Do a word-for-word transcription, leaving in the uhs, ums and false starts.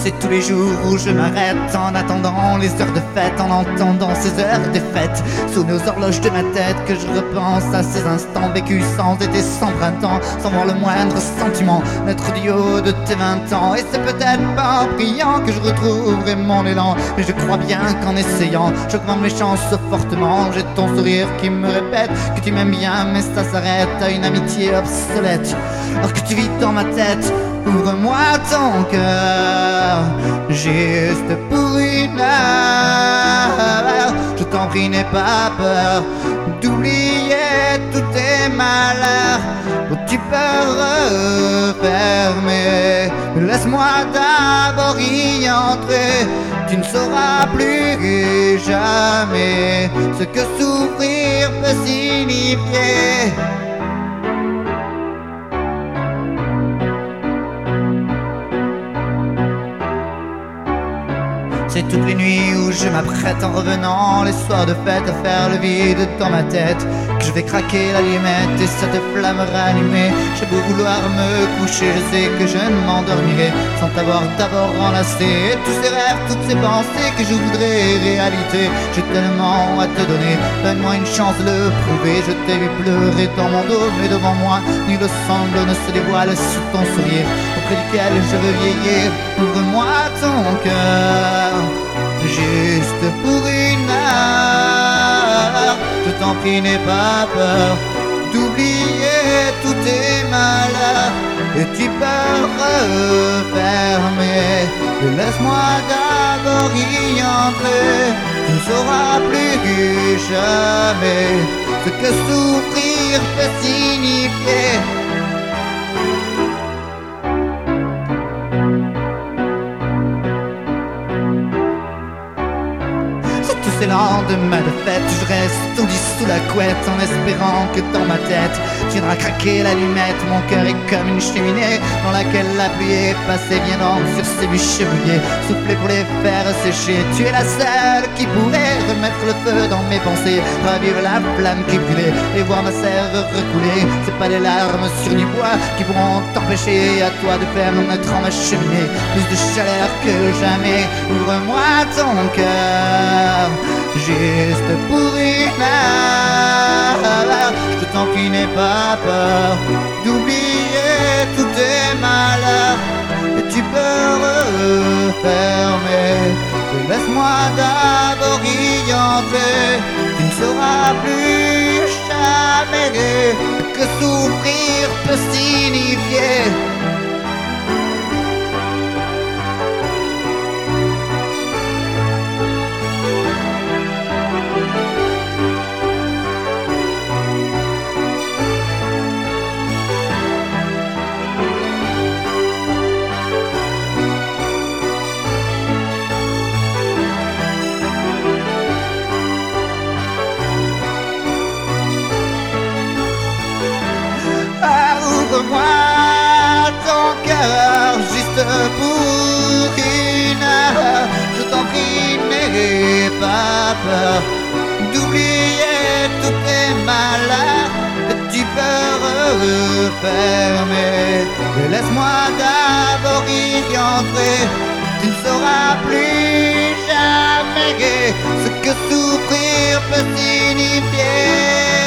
C'est tous les jours où je m'arrête en attendant les heures de fête, en entendant ces heures de fête sous nos horloges de ma tête, que je repense à ces instants vécus sans été, sans printemps, sans voir le moindre sentiment naître du haut de tes vingt ans. Et c'est peut-être pas en priant que je retrouverai mon élan, mais je crois bien qu'en essayant j'augmente mes chances fortement. J'ai ton sourire qui me répète que tu m'aimes bien, mais ça s'arrête à une amitié obsolète. Alors que tu vis dans ma tête, ouvre-moi ton cœur, juste pour une heure. Je t'en prie, n'aie pas peur d'oublier tous tes malheurs. Oh, tu peux refermer, laisse-moi d'abord y entrer. Tu ne sauras plus jamais ce que souffrir peut signifier. C'est toutes les nuits où je m'apprête en revenant, les soirs de fête, à faire le vide dans ma tête, que je vais craquer l'allumette et cette flamme rallumée. J'ai beau vouloir me coucher, je sais que je ne m'endormirai sans t'avoir d'abord enlacé. Et tous ces rêves, toutes ces pensées que je voudrais réalité, j'ai tellement à te donner, donne-moi une chance de le prouver. Je t'ai vu pleurer dans mon dos, mais devant moi nul sangle ne se dévoile sous ton sourire auprès duquel je veux vieillir. Ouvre-moi ton cœur, juste pour une heure. Je t'en prie, n'aie pas peur d'oublier tous tes malheurs. Et tu peux refermer, et laisse-moi d'abord y entrer. Tu ne sauras plus jamais ce que souffrir peut signifier. Ces lendemains de fête, je reste tendu sous la couette en espérant que dans ma tête viendra craquer l'allumette. Mon cœur est comme une cheminée dans laquelle la pluie est passée. Viens donc sur ces bûches mouillées, souffler pour les faire sécher. Tu es la seule qui pourrait remettre le feu dans mes pensées, ravivre la flamme qui brûlait et voir ma sève recouler. C'est pas les larmes sur du bois qui pourront t'empêcher à toi de faire naître en ma cheminée plus de chaleur que jamais. Ouvre-moi ton cœur, juste pour une heure. Je t'en prie, n'aie pas peur d'oublier tous tes malheurs. Et tu peux refermer, et laisse-moi d'abord y entrer. Tu ne sauras plus jamais que souffrir peut signifier. Ouvre-moi ton cœur, juste pour une heure. Je t'en prie, n'aie pas peur d'oublier tous tes malheurs. Tu peux refermer, et laisse-moi d'abord y entrer. Tu ne sauras plus jamais ce que souffrir peut signifier.